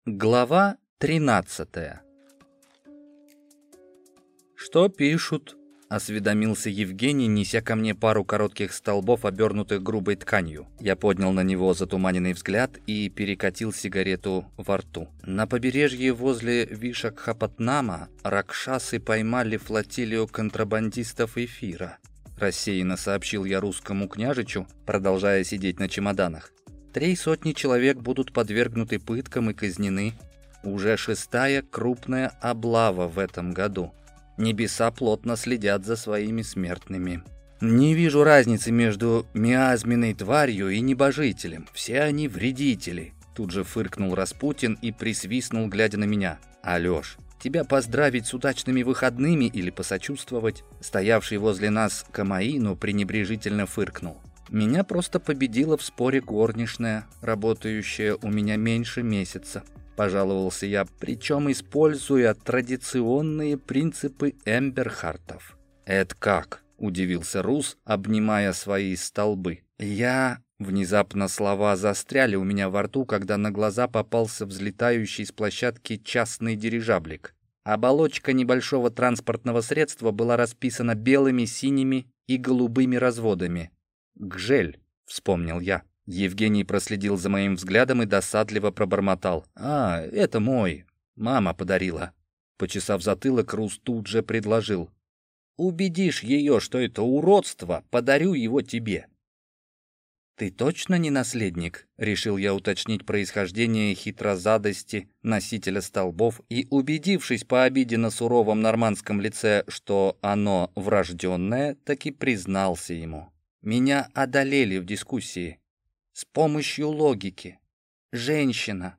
Глава 13. «Что пишут?» — осведомился Евгений, неся ко мне пару коротких столбов, обернутых грубой тканью. Я поднял на него затуманенный взгляд и перекатил сигарету во рту. На побережье возле Вишакхапатнама ракшасы поймали флотилию контрабандистов эфира. Рассеянно сообщил я русскому княжичу, продолжая сидеть на чемоданах. 300 человек будут подвергнуты пыткам и казнены. Уже 6-я крупная облава в этом году. Небеса плотно следят за своими смертными. Не вижу разницы между миазменной тварью и небожителем. Все они вредители. Тут же фыркнул Распутин и присвистнул, глядя на меня. Алёш, тебя поздравить с удачными выходными или посочувствовать? Стоявший возле нас Камаину пренебрежительно фыркнул. Меня просто победила в споре горничная, работающая у меня меньше месяца. Пожаловался я, причем используя традиционные принципы Эмберхартов. «Это как?» – удивился Рус, обнимая свои столбы. Внезапно слова застряли у меня во рту, когда на глаза попался взлетающий с площадки частный дирижаблик. Оболочка небольшого транспортного средства была расписана белыми, синими и голубыми разводами. «Гжель», — вспомнил я. Евгений проследил за моим взглядом и досадливо пробормотал. Это мой. Мама подарила». Почесав затылок, Рус тут же предложил. «Убедишь ее, что это уродство, подарю его тебе». «Ты точно не наследник?» — решил я уточнить происхождение хитрозадости носителя столбов и, убедившись по обиденно суровом нормандском лице, что оно врожденное, таки признался ему. Меня одолели в дискуссии. С помощью логики. Женщина.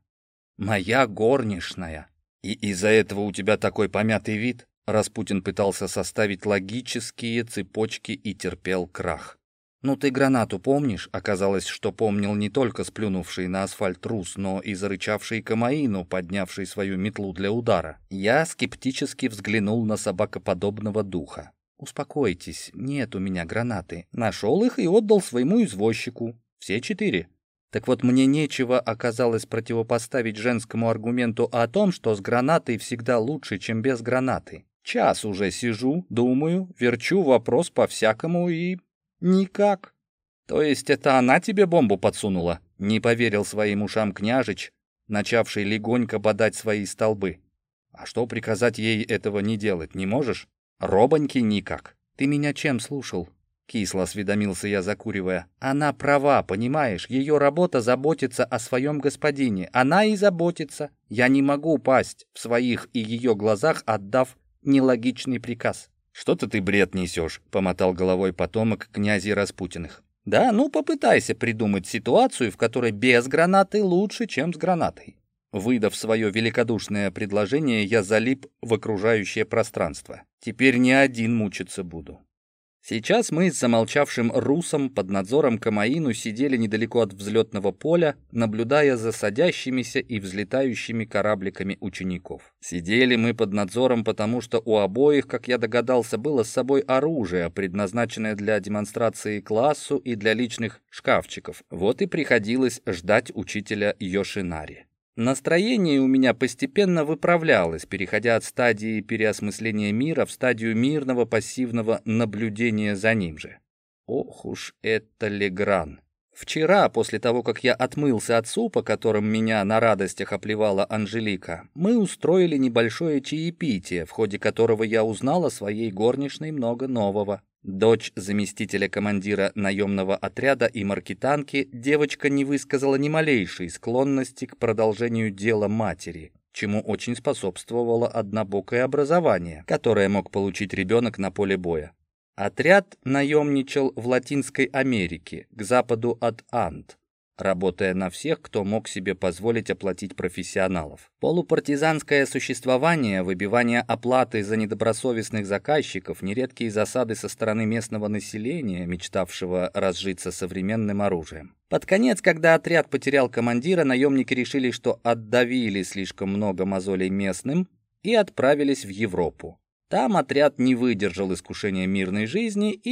Моя горничная. И из-за этого у тебя такой помятый вид? Распутин пытался составить логические цепочки и терпел крах. «Ну ты гранату помнишь?» Оказалось, что помнил не только сплюнувший на асфальт Рус, но и зарычавший Камаину, поднявший свою метлу для удара. Я скептически взглянул на собакоподобного духа. «Успокойтесь, нет у меня гранаты. Нашел их и отдал своему извозчику. Все 4. Так вот, мне нечего оказалось противопоставить женскому аргументу о том, что с гранатой всегда лучше, чем без гранаты. Час уже сижу, думаю, верчу вопрос по-всякому и... никак». «То есть это она тебе бомбу подсунула?» Не поверил своим ушам княжич, начавший легонько бодать свои столбы. «А что приказать ей этого не делать, не можешь? Робоньки никак». «Ты меня чем слушал?» Кисло осведомился я, закуривая. «Она права, понимаешь? Ее работа заботиться о своем господине. Она и заботится. Я не могу пасть в своих и ее глазах, отдав нелогичный приказ». «Что-то ты бред несешь», — помотал головой потомок князей Распутиных. «Да, ну попытайся придумать ситуацию, в которой без гранаты лучше, чем с гранатой». Выдав свое великодушное предложение, я залип в окружающее пространство. Теперь не один мучиться буду. Сейчас мы с замолчавшим Русом под надзором Камаину сидели недалеко от взлетного поля, наблюдая за садящимися и взлетающими корабликами учеников. Сидели мы под надзором, потому что у обоих, как я догадался, было с собой оружие, предназначенное для демонстрации классу и для личных шкафчиков. Вот и приходилось ждать учителя Йошинари. Настроение у меня постепенно выправлялось, переходя от стадии переосмысления мира в стадию мирного пассивного наблюдения за ним же. Ох уж это Легран. Вчера, после того, как я отмылся от супа, которым меня на радостях оплевала Анжелика, мы устроили небольшое чаепитие, в ходе которого я узнал о своей горничной много нового. Дочь заместителя командира наемного отряда и маркетанки, девочка не высказала ни малейшей склонности к продолжению дела матери, чему очень способствовало однобокое образование, которое мог получить ребенок на поле боя. Отряд наемничал в Латинской Америке, к западу от Анд, работая на всех, кто мог себе позволить оплатить профессионалов. Полупартизанское существование, выбивание оплаты за недобросовестных заказчиков, нередкие засады со стороны местного населения, мечтавшего разжиться современным оружием. Под конец, когда отряд потерял командира, наемники решили, что отдавили слишком много мозолей местным и отправились в Европу. Там отряд не выдержал искушения мирной жизни и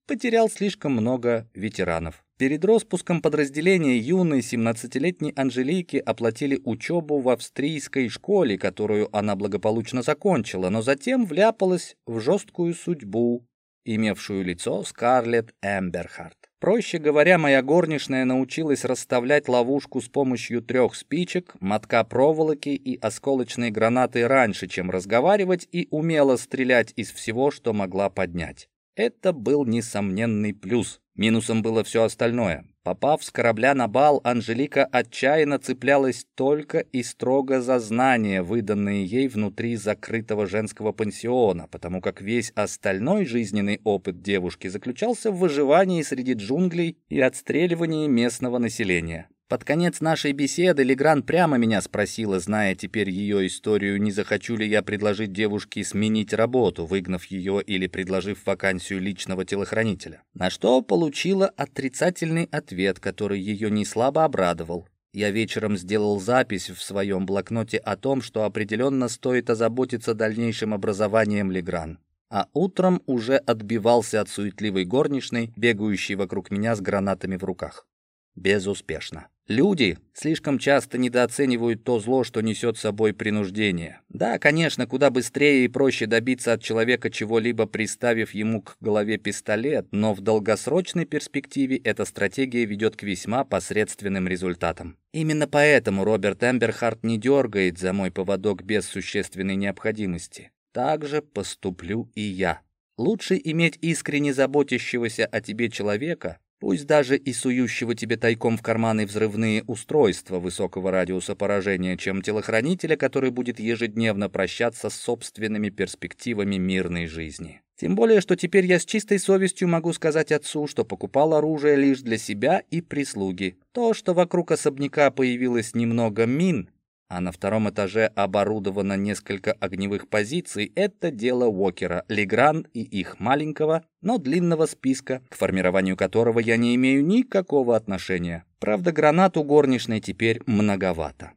потерял слишком много ветеранов. Перед распуском подразделения юной 17-летней Анжелике оплатили учебу в австрийской школе, которую она благополучно закончила, но затем вляпалась в жесткую судьбу, имевшую лицо Скарлетт Эмберхарт. Проще говоря, моя горничная научилась расставлять ловушку с помощью 3 спичек, мотка проволоки и осколочной гранаты раньше, чем разговаривать, и умела стрелять из всего, что могла поднять. Это был несомненный плюс. Минусом было все остальное. Попав с корабля на бал, Анжелика отчаянно цеплялась только и строго за знания, выданные ей внутри закрытого женского пансиона, потому как весь остальной жизненный опыт девушки заключался в выживании среди джунглей и отстреливании местного населения. Под конец нашей беседы Легран прямо меня спросила, зная теперь ее историю, не захочу ли я предложить девушке сменить работу, выгнав ее или предложив вакансию личного телохранителя. На что получила отрицательный ответ, который ее не слабо обрадовал. Я вечером сделал запись в своем блокноте о том, что определенно стоит озаботиться дальнейшим образованием Легран. А утром уже отбивался от суетливой горничной, бегающей вокруг меня с гранатами в руках. Безуспешно. Люди слишком часто недооценивают то зло, что несет с собой принуждение. Да, конечно, куда быстрее и проще добиться от человека чего-либо, приставив ему к голове пистолет, но в долгосрочной перспективе эта стратегия ведет к весьма посредственным результатам. Именно поэтому Роберт Эмберхарт не дергает за мой поводок без существенной необходимости. Так же поступлю и я. Лучше иметь искренне заботящегося о тебе человека, пусть даже и сующего тебе тайком в карманы взрывные устройства высокого радиуса поражения, чем телохранителя, который будет ежедневно прощаться с собственными перспективами мирной жизни. Тем более, что теперь я с чистой совестью могу сказать отцу, что покупал оружие лишь для себя и прислуги. То, что вокруг особняка появилось немного мин, а на 2 этаже оборудовано несколько огневых позиций, это дело Уокера, Легран и их маленького, но длинного списка, к формированию которого я не имею никакого отношения. Правда, гранат у горничной теперь многовато.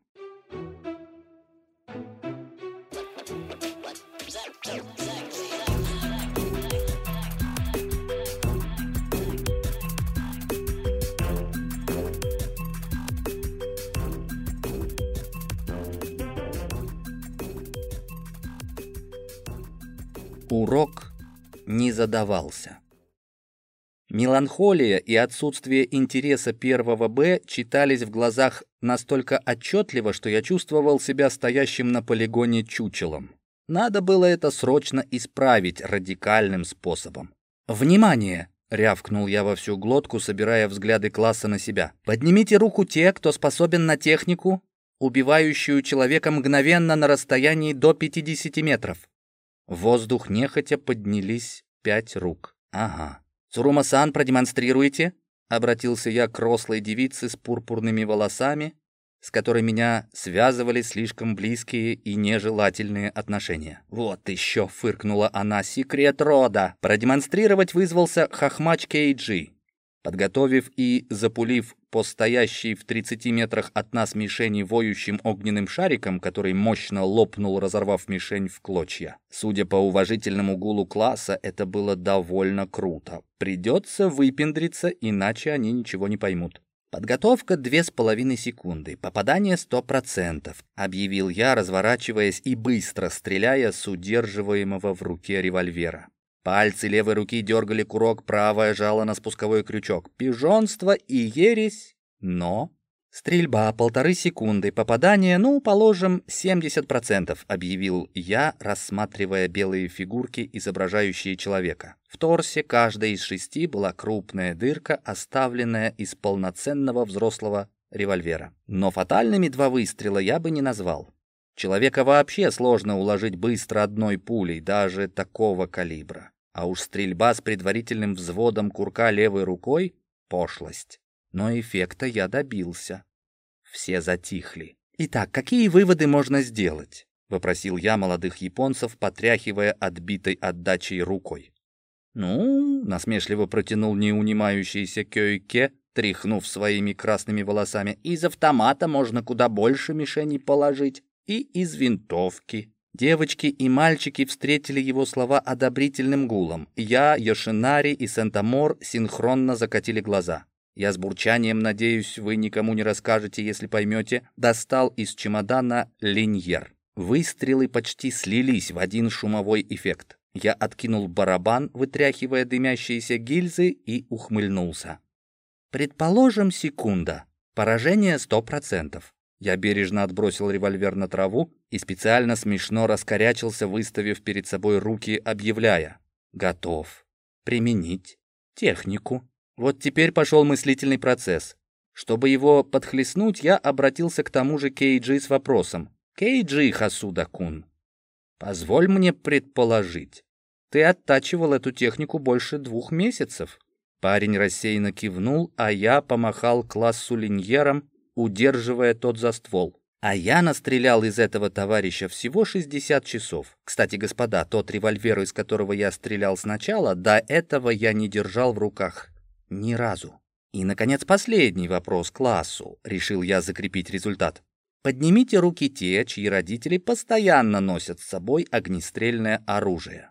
Урок не задавался. Меланхолия и отсутствие интереса 1 Б читались в глазах настолько отчетливо, что я чувствовал себя стоящим на полигоне чучелом. Надо было это срочно исправить радикальным способом. «Внимание!» — рявкнул я во всю глотку, собирая взгляды класса на себя. «Поднимите руку те, кто способен на технику, убивающую человека мгновенно на расстоянии до 50 метров». В воздух нехотя поднялись 5 рук. «Ага. Цурума-сан, продемонстрируйте?» Обратился я к рослой девице с пурпурными волосами, с которой меня связывали слишком близкие и нежелательные отношения. «Вот еще!» — фыркнула она. «Секрет рода!» Продемонстрировать вызвался хохмач Кейджи. Подготовив и запулив по стоящей в 30 метрах от нас мишени воющим огненным шариком, который мощно лопнул, разорвав мишень в клочья. Судя по уважительному гулу класса, это было довольно круто. Придется выпендриться, иначе они ничего не поймут. «Подготовка 2,5 секунды. Попадание 100%, объявил я, разворачиваясь и быстро стреляя с удерживаемого в руке револьвера. Пальцы левой руки дергали курок, правая жала на спусковой крючок. Пижонство и ересь, но... «Стрельба 1,5 секунды. Попадание, положим, 70%, объявил я, рассматривая белые фигурки, изображающие человека. В торсе каждой из 6 была крупная дырка, оставленная из полноценного взрослого револьвера. Но фатальными 2 выстрела я бы не назвал. Человека вообще сложно уложить быстро одной пулей, даже такого калибра. А уж стрельба с предварительным взводом курка левой рукой — пошлость. Но эффекта я добился. Все затихли. «Итак, какие выводы можно сделать?» — вопросил я молодых японцев, потряхивая отбитой отдачей рукой. Насмешливо протянул неунимающийся Кёйке, тряхнув своими красными волосами. «Из автомата можно куда больше мишеней положить. И из винтовки. Девочки и мальчики встретили его слова одобрительным гулом. Я, Йошинари и Сентамор синхронно закатили глаза. Я с бурчанием, надеюсь, вы никому не расскажете, если поймете, достал из чемодана линьер. Выстрелы почти слились в один шумовой эффект. Я откинул барабан, вытряхивая дымящиеся гильзы, и ухмыльнулся. Предположим, секунда. Поражение 100%. Я бережно отбросил револьвер на траву и специально смешно раскорячился, выставив перед собой руки, объявляя: «Готов применить технику». Вот теперь пошел мыслительный процесс. Чтобы его подхлестнуть, я обратился к тому же Кейджи с вопросом: «Кейджи Хасуда-кун, позволь мне предположить, ты оттачивал эту технику больше 2 месяцев?» Парень рассеянно кивнул, а я помахал классу линьером, удерживая тот за ствол. А я настрелял из этого товарища всего 60 часов. Кстати, господа, тот револьвер, из которого я стрелял сначала, до этого я не держал в руках ни разу. И, наконец, последний вопрос классу. Решил я закрепить результат. Поднимите руки те, чьи родители постоянно носят с собой огнестрельное оружие.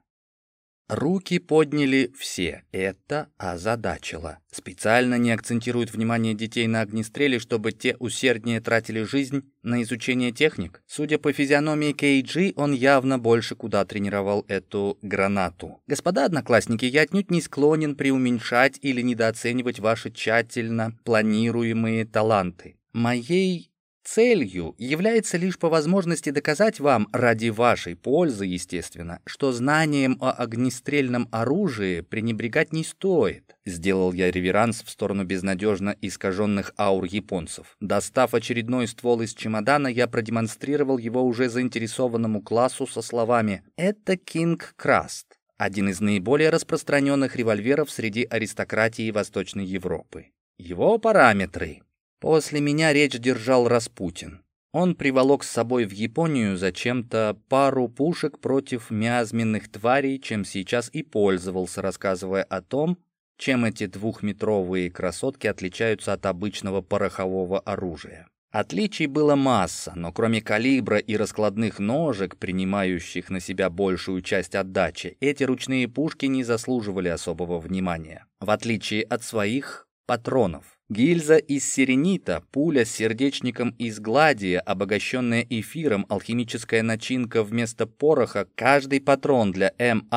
Руки подняли все. Это озадачило. Специально не акцентируют внимание детей на огнестреле, чтобы те усерднее тратили жизнь на изучение техник. Судя по физиономии Кейджи, он явно больше куда тренировал эту гранату. Господа одноклассники, я отнюдь не склонен преуменьшать или недооценивать ваши тщательно планируемые таланты. Моей целью является лишь по возможности доказать вам, ради вашей пользы, естественно, что знанием о огнестрельном оружии пренебрегать не стоит. Сделал я реверанс в сторону безнадежно искаженных аур японцев. Достав очередной ствол из чемодана, я продемонстрировал его уже заинтересованному классу со словами: «Это Кинг Краст, один из наиболее распространенных револьверов среди аристократии Восточной Европы. Его параметры». После меня речь держал Распутин. Он приволок с собой в Японию зачем-то пару пушек против миазменных тварей, чем сейчас и пользовался, рассказывая о том, чем эти 2-метровые красотки отличаются от обычного порохового оружия. Отличий было масса, но кроме калибра и раскладных ножек, принимающих на себя большую часть отдачи, эти ручные пушки не заслуживали особого внимания, в отличие от своих патронов. Гильза из сиренита, пуля с сердечником из гладия, обогащенная эфиром, алхимическая начинка вместо пороха, каждый патрон для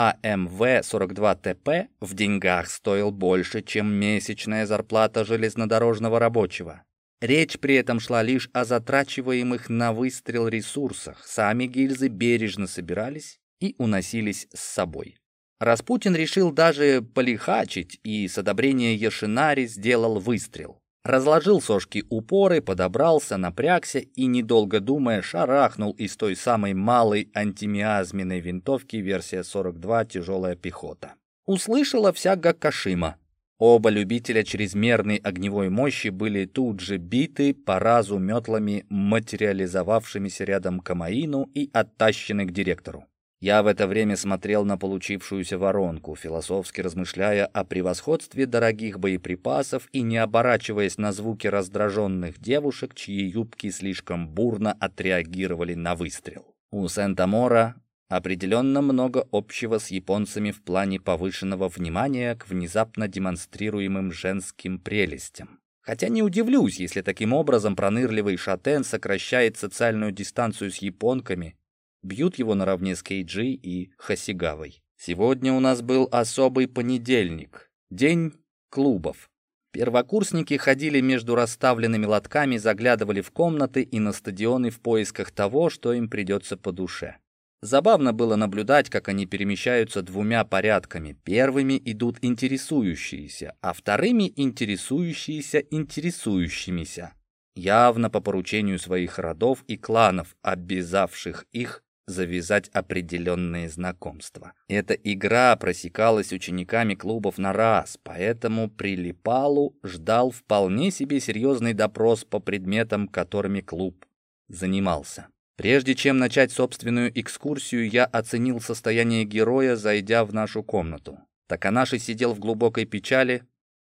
МАМВ-42ТП в деньгах стоил больше, чем месячная зарплата железнодорожного рабочего. Речь при этом шла лишь о затрачиваемых на выстрел ресурсах. Сами гильзы бережно собирались и уносились с собой. Распутин решил даже полихачить и с одобрения Йошинари сделал выстрел. Разложил сошки-упоры, подобрался, напрягся и, недолго думая, шарахнул из той самой малой антимиазменной винтовки версия 42 «Тяжелая пехота». Услышала вся Гаккашима. Оба любителя чрезмерной огневой мощи были тут же биты по разу метлами, материализовавшимися рядом к Амаину, и оттащены к директору. Я в это время смотрел на получившуюся воронку, философски размышляя о превосходстве дорогих боеприпасов и не оборачиваясь на звуки раздраженных девушек, чьи юбки слишком бурно отреагировали на выстрел. У Сентамора определенно много общего с японцами в плане повышенного внимания к внезапно демонстрируемым женским прелестям. Хотя не удивлюсь, если таким образом пронырливый шатен сокращает социальную дистанцию с японками, бьют его наравне с Кейджи и Хасигавой. Сегодня у нас был особый понедельник, день клубов. Первокурсники ходили между расставленными лотками, заглядывали в комнаты и на стадионы в поисках того, что им придется по душе. Забавно было наблюдать, как они перемещаются 2 порядками. Первыми идут интересующиеся, а вторыми интересующиеся интересующимися. Явно по поручению своих родов и кланов, обязавших их завязать определенные знакомства. Эта игра просекалась учениками клубов на раз, поэтому Прилипалу ждал вполне себе серьезный допрос по предметам, которыми клуб занимался. Прежде чем начать собственную экскурсию, я оценил состояние героя, зайдя в нашу комнату. Таканаши сидел в глубокой печали.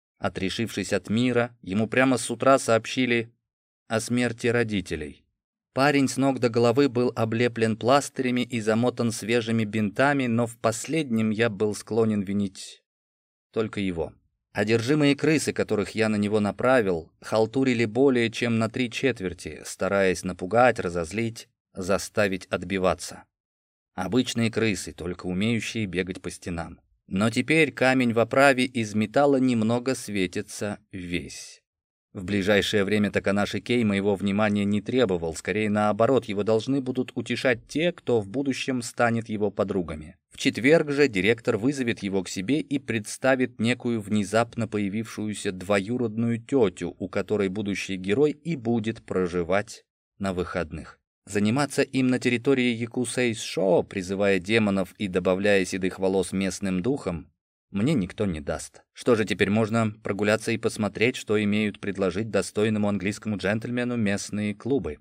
Отрешившись от мира, ему прямо с утра сообщили о смерти родителей. Парень с ног до головы был облеплен пластырями и замотан свежими бинтами, но в последнем я был склонен винить только его. Одержимые крысы, которых я на него направил, халтурили более чем на 3/4, стараясь напугать, разозлить, заставить отбиваться. Обычные крысы, только умеющие бегать по стенам. Но теперь камень в оправе из металла немного светится весь. В ближайшее время Таканаши Кей моего внимания не требовал, скорее наоборот, его должны будут утешать те, кто в будущем станет его подругами. В четверг же директор вызовет его к себе и представит некую внезапно появившуюся двоюродную тетю, у которой будущий герой и будет проживать на выходных. Заниматься им на территории Якусей-Шо, призывая демонов и добавляя седых волос местным духом, мне никто не даст. Что же, теперь можно прогуляться и посмотреть, что имеют предложить достойному английскому джентльмену местные клубы.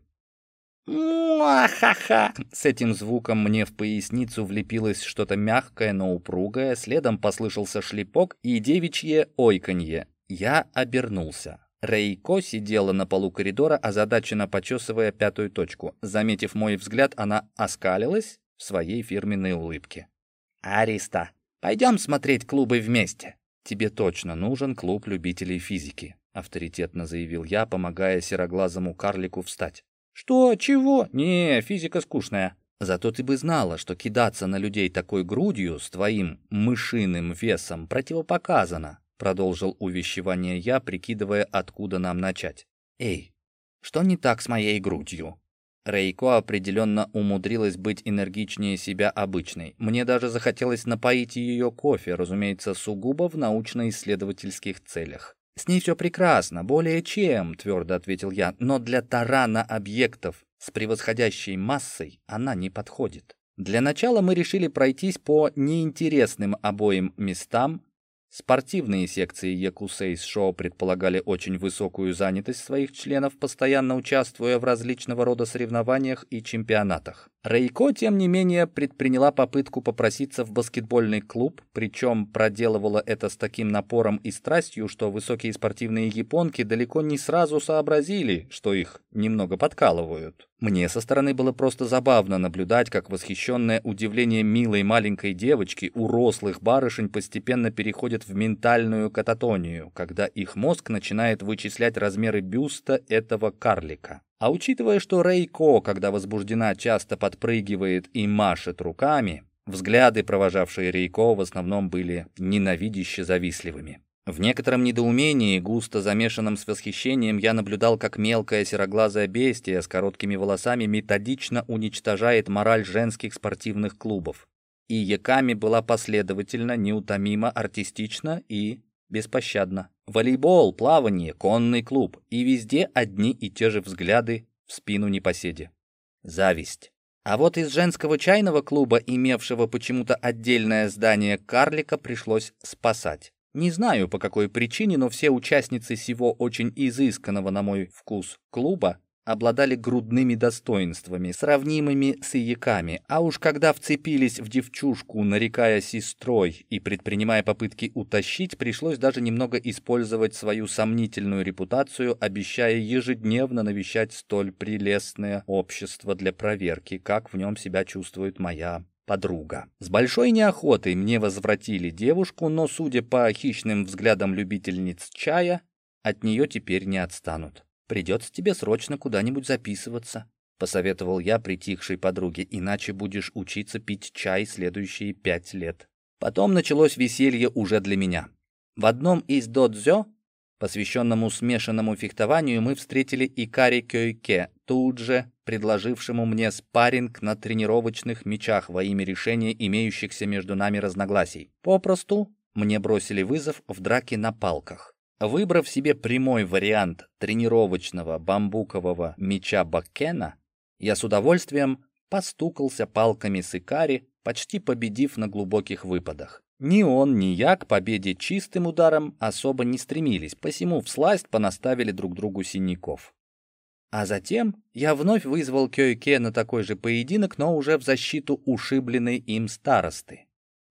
«Муа-ха-ха!» С этим звуком мне в поясницу влепилось что-то мягкое, но упругое, следом послышался шлепок и девичье ойканье. Я обернулся. Рейко сидела на полу коридора, озадаченно почесывая пятую точку. Заметив мой взгляд, она оскалилась в своей фирменной улыбке. «Ариста, пойдем смотреть клубы вместе». «Тебе точно нужен клуб любителей физики», — авторитетно заявил я, помогая сероглазому карлику встать. «Что? Чего? Не, физика скучная». «Зато ты бы знала, что кидаться на людей такой грудью с твоим мышиным весом противопоказано», — продолжил увещевание я, прикидывая, откуда нам начать. «Эй, что не так с моей грудью?» Рейко определенно умудрилась быть энергичнее себя обычной. Мне даже захотелось напоить ее кофе, разумеется, сугубо в научно-исследовательских целях. «С ней все прекрасно, более чем», — твердо ответил я, «но для тарана объектов с превосходящей массой она не подходит». Для начала мы решили пройтись по неинтересным обоим местам. Спортивные секции Якусей-Шо предполагали очень высокую занятость своих членов, постоянно участвуя в различного рода соревнованиях и чемпионатах. Рейко, тем не менее, предприняла попытку попроситься в баскетбольный клуб, причем проделывала это с таким напором и страстью, что высокие спортивные японки далеко не сразу сообразили, что их немного подкалывают. Мне со стороны было просто забавно наблюдать, как восхищенное удивление милой маленькой девочки у рослых барышень постепенно переходит в ментальную кататонию, когда их мозг начинает вычислять размеры бюста этого карлика. А учитывая, что Рейко, когда возбуждена, часто подпрыгивает и машет руками, взгляды, провожавшие Рейко, в основном были ненавидяще завистливыми. В некотором недоумении, густо замешанном с восхищением, я наблюдал, как мелкое сероглазое бестия с короткими волосами методично уничтожает мораль женских спортивных клубов. И Яками была последовательно, неутомима, артистична и беспощадна. Волейбол, плавание, конный клуб. И везде одни и те же взгляды в спину непоседе. Зависть. А вот из женского чайного клуба, имевшего почему-то отдельное здание карлика, пришлось спасать. Не знаю, по какой причине, но все участницы сего очень изысканного, на мой вкус, клуба обладали грудными достоинствами, сравнимыми с Яками, а уж когда вцепились в девчушку, нарекая сестрой и предпринимая попытки утащить, пришлось даже немного использовать свою сомнительную репутацию, обещая ежедневно навещать столь прелестное общество для проверки, как в нем себя чувствует моя подруга. С большой неохотой мне возвратили девушку, но, судя по хищным взглядам любительниц чая, от нее теперь не отстанут. «Придется тебе срочно куда-нибудь записываться», — посоветовал я притихшей подруге, «иначе будешь учиться пить чай следующие 5 лет». Потом началось веселье уже для меня. В одном из додзё, посвященному смешанному фехтованию, мы встретили Икари Кёйке, тут же предложившему мне спарринг на тренировочных мячах во имя решения имеющихся между нами разногласий. Попросту мне бросили вызов в драке на палках. Выбрав себе прямой вариант тренировочного бамбукового мяча баккена, я с удовольствием постукался палками с Икари, почти победив на глубоких выпадах. Ни он, ни я к победе чистым ударом особо не стремились, посему всласть понаставили друг другу синяков. А затем я вновь вызвал Кёйке на такой же поединок, но уже в защиту ушибленной им старосты.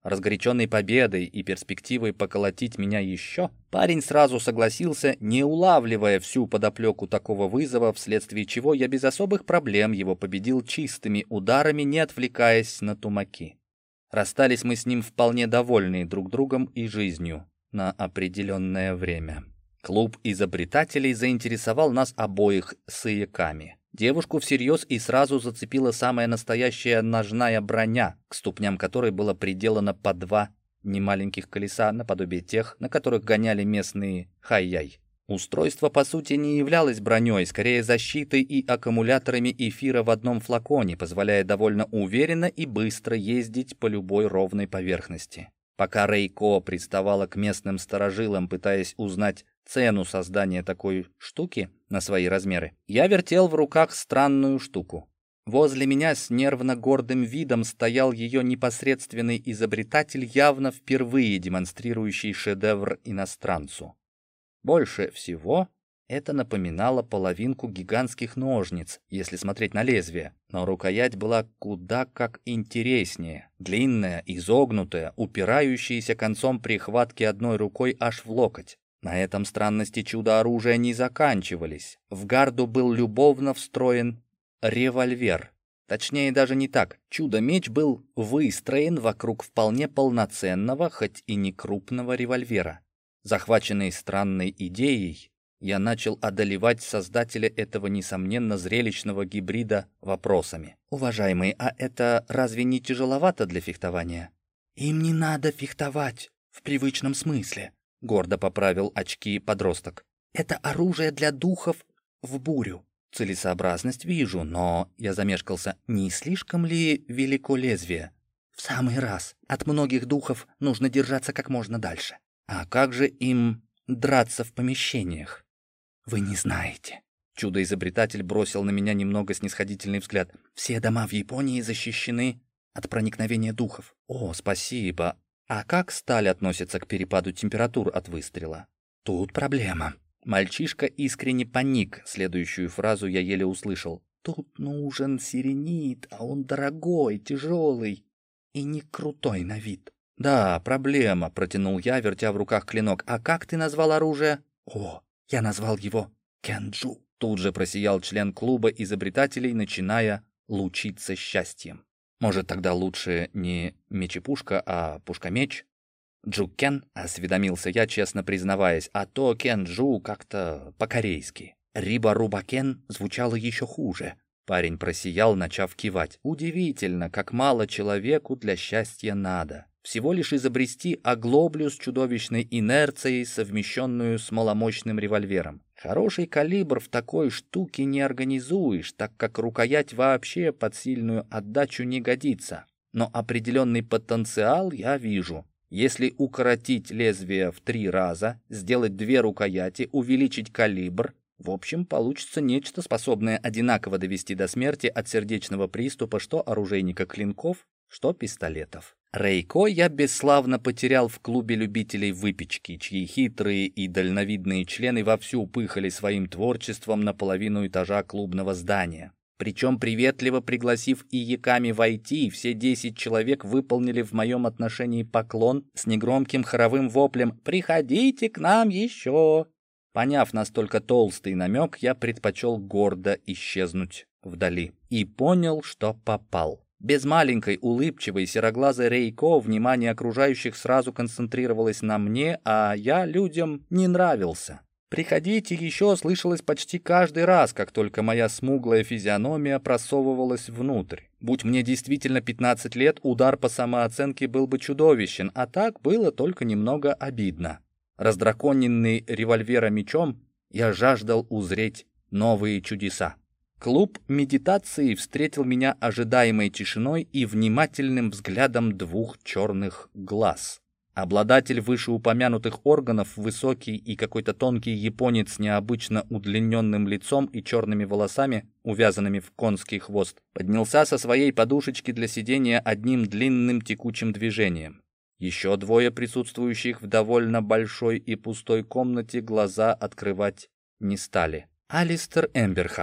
Разгоряченный победой и перспективой поколотить меня еще, парень сразу согласился, не улавливая всю подоплеку такого вызова, вследствие чего я без особых проблем его победил чистыми ударами, не отвлекаясь на тумаки. Расстались мы с ним вполне довольные друг другом и жизнью на определенное время. Клуб изобретателей заинтересовал нас обоих сыяками. Девушку всерьез и сразу зацепила самая настоящая ножная броня, к ступням которой было приделано по 2 немаленьких колеса, наподобие тех, на которых гоняли местные хай-яй. Устройство, по сути, не являлось броней, скорее защитой и аккумуляторами эфира в одном флаконе, позволяя довольно уверенно и быстро ездить по любой ровной поверхности. Пока Рейко приставала к местным старожилам, пытаясь узнать цену создания такой штуки на свои размеры, я вертел в руках странную штуку. Возле меня с нервно-гордым видом стоял ее непосредственный изобретатель, явно впервые демонстрирующий шедевр иностранцу. Больше всего это напоминало половинку гигантских ножниц, если смотреть на лезвие, но рукоять была куда как интереснее. Длинная, изогнутая, упирающаяся концом прихватки одной рукой аж в локоть. На этом странности чудо-оружия не заканчивались. В гарду был любовно встроен револьвер. Точнее, даже не так. Чудо-меч был выстроен вокруг вполне полноценного, хоть и не крупного револьвера. Захваченный странной идеей, я начал одолевать создателя этого, несомненно, зрелищного гибрида вопросами. «Уважаемый, а это разве не тяжеловато для фехтования?» «Им не надо фехтовать в привычном смысле», — гордо поправил очки подросток. «Это оружие для духов в бурю». «Целесообразность вижу, но...» — я замешкался. «Не слишком ли велико лезвие?» «В самый раз. От многих духов нужно держаться как можно дальше». «А как же им драться в помещениях?» «Вы не знаете». Чудо-изобретатель бросил на меня немного снисходительный взгляд. «Все дома в Японии защищены от проникновения духов». «О, спасибо. А как сталь относится к перепаду температур от выстрела?» «Тут проблема». Мальчишка искренне паник. Следующую фразу я еле услышал. «Тут нужен сиренит, а он дорогой, тяжелый и не крутой на вид». «Да, проблема», — протянул я, вертя в руках клинок. «А как ты назвал оружие?» «О, я назвал его Кенджу». Тут же просиял член клуба изобретателей, начиная лучиться счастьем. «Может, тогда лучше не меч-пушка, а пушка-меч?» «Джукен?» — осведомился я, честно признаваясь, а то Кенджу как-то по-корейски. «Риба-руба-кен» звучало еще хуже. Парень просиял, начав кивать. «Удивительно, как мало человеку для счастья надо. Всего лишь изобрести оглоблю с чудовищной инерцией, совмещенную с маломощным револьвером. Хороший калибр в такой штуке не организуешь, так как рукоять вообще под сильную отдачу не годится. Но определенный потенциал я вижу. Если укоротить лезвие в 3 раза, сделать 2 рукояти, увеличить калибр, в общем, получится нечто, способное одинаково довести до смерти от сердечного приступа что оружейника клинков, что пистолетов. Рейко я бесславно потерял в клубе любителей выпечки, чьи хитрые и дальновидные члены вовсю пыхали своим творчеством на половину этажа клубного здания. Причем, приветливо пригласив ияками войти, все 10 человек выполнили в моем отношении поклон с негромким хоровым воплем «Приходите к нам еще!». Поняв настолько толстый намек, я предпочел гордо исчезнуть вдали и понял, что попал. Без маленькой улыбчивой сероглазой Рейко внимание окружающих сразу концентрировалось на мне, а я людям не нравился. «Приходите еще» слышалось почти каждый раз, как только моя смуглая физиономия просовывалась внутрь. Будь мне действительно 15 лет, удар по самооценке был бы чудовищен, а так было только немного обидно. Раздраконенный револьвера-мечом, я жаждал узреть новые чудеса. Клуб медитации встретил меня ожидаемой тишиной и внимательным взглядом 2 черных глаз. Обладатель вышеупомянутых органов, высокий и какой-то тонкий японец с необычно удлиненным лицом и черными волосами, увязанными в конский хвост, поднялся со своей подушечки для сидения одним длинным текучим движением. Еще 2 присутствующих в довольно большой и пустой комнате глаза открывать не стали. «Алистер Эмберхарт»,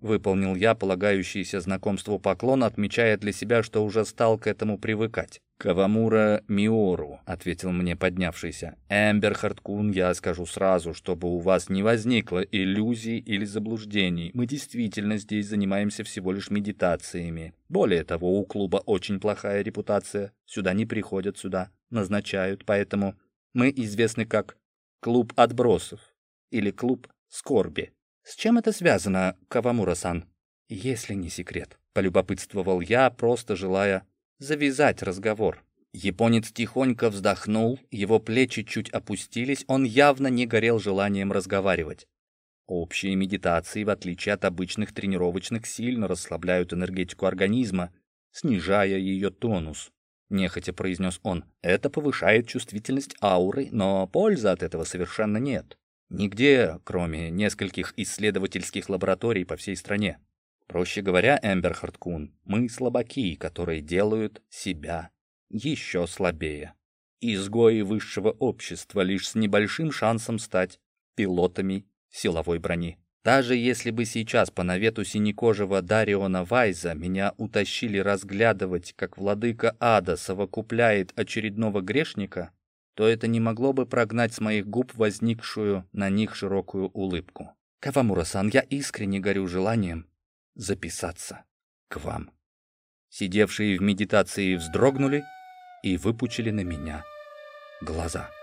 Выполнил я полагающийся знакомству поклон, отмечая для себя, что уже стал к этому привыкать. «Кавамура Миору», — ответил мне поднявшийся. «Эмберхард-кун, я скажу сразу, чтобы у вас не возникло иллюзий или заблуждений. Мы действительно здесь занимаемся всего лишь медитациями. Более того, у клуба очень плохая репутация. Сюда не приходят, сюда назначают, поэтому мы известны как «Клуб отбросов» или «Клуб скорби». «С чем это связано, Кавамура-сан?» «Если не секрет», — полюбопытствовал я, просто желая завязать разговор. Японец тихонько вздохнул, его плечи чуть опустились, он явно не горел желанием разговаривать. Общие медитации, в отличие от обычных тренировочных, сильно расслабляют энергетику организма, снижая ее тонус. Нехотя произнес он. Это повышает чувствительность ауры, но пользы от этого совершенно нет. Нигде, кроме нескольких исследовательских лабораторий по всей стране. Проще говоря, Эмберхард-кун, мы слабаки, которые делают себя еще слабее. Изгои высшего общества лишь с небольшим шансом стать пилотами силовой брони. Даже если бы сейчас по навету синекожего Дариона Вайза меня утащили разглядывать, как владыка ада совокупляет очередного грешника, то это не могло бы прогнать с моих губ возникшую на них широкую улыбку. «Кавамура-сан, я искренне горю желанием записаться к вам». Сидевшие в медитации вздрогнули и выпучили на меня глаза.